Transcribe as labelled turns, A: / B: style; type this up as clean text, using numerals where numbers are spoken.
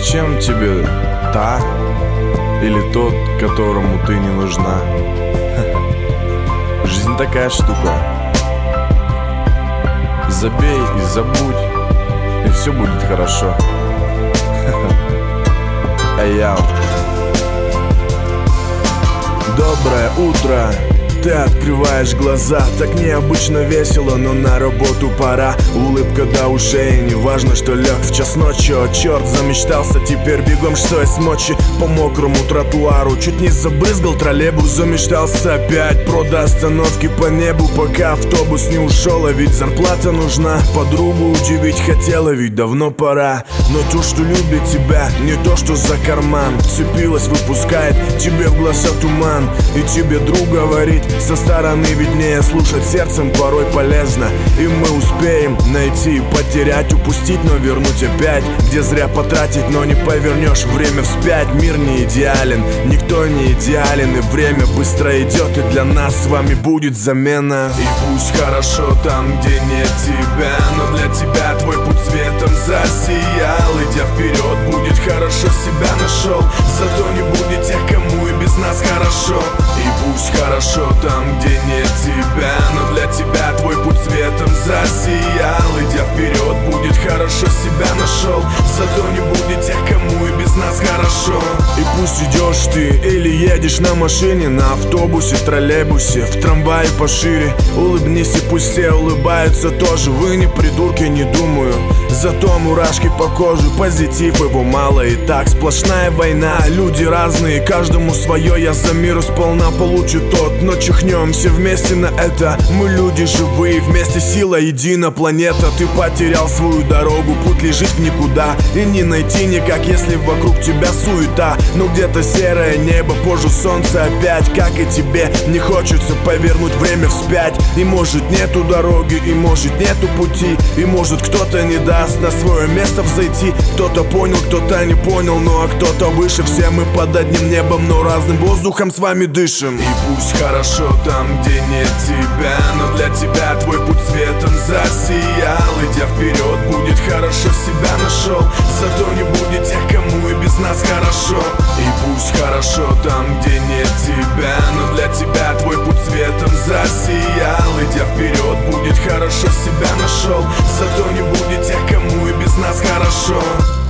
A: зачем тебе та или тот, которому ты не нужна? Жизнь такая штука. Забей и забудь, и все будет хорошо. Аяу. Доброе утро. Ты открываешь глаза, так необычно весело, но на работу пора. Улыбка до ушей, неважно, что лег в час ночи. О, черт, замечтался, теперь бегом, что есть мочи. По мокрому тротуару, чуть не забрызгал троллейбус. Замечтался опять, до остановки по небу, пока автобус не ушел. А ведь зарплата нужна, подругу удивить хотела, ведь давно пора. Но ту, что любит тебя, не то, что за карман. Вцепилась, выпускает тебе в глаза туман. И тебе друг говорит: со стороны виднее, слушать сердцем порой полезно. И мы успеем найти, потерять, упустить, но вернуть опять. Где зря потратить, но не повернешь время вспять. Мир не идеален, никто не идеален. И время быстро идет, и для нас с вами будет замена. И пусть хорошо там, где нет тебя, но для тебя твой путь светом засиял. Идя вперед, будет хорошо, себя нашел. Зато не будет тех, кому и без нас хорошо. И пусть хорошо там, где нет тебя, но для тебя твой путь светом засиял. Идя вперед, будет хорошо, себя нашел. Зато не будет тех, кому и без нас хорошо. И пусть идешь ты или едешь на машине, на автобусе, троллейбусе, в трамвае пошире. Улыбнись, и пусть все улыбаются тоже. Вы не придурки, не думаю. Зато мурашки по коже, позитив его мало. И так сплошная война, люди разные, каждому свое. Я за мир сполна получу тот, но чихнем все вместе на это. Мы люди живые, вместе сила едина планета. Ты потерял свою дорогу, путь лежит в никуда. И не найти никак, если вокруг тебя суета. Но где-то серое небо, позже солнце опять. Как и тебе, не хочется повернуть время вспять. И может нету дороги, и может нету пути. И может кто-то не даст на свое место взойти. Кто-то понял, кто-то не понял, ну а кто-то выше. Все мы под одним небом, но разным воздухом с вами дышим. И пусть хорошо там, где нет тебя, но для тебя твой путь светом засиял. Идя вперед, будет хорошо, себя нашел. Зато не будет тех, кому и без нас хорошо. И пусть хорошо там, где нет тебя, но для тебя твой путь светом засиял. Идя вперед, будет хорошо, себя нашел. Зато не будет тех, кому и без нас хорошо.